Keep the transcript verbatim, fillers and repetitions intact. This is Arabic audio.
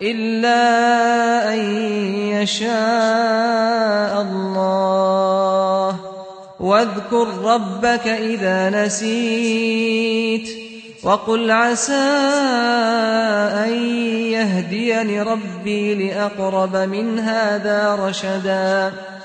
إلا أن يشاء الله. واذكر ربك إذا نسيت وقل عسى أن يهديني ربي لأقرب من هذا رشدا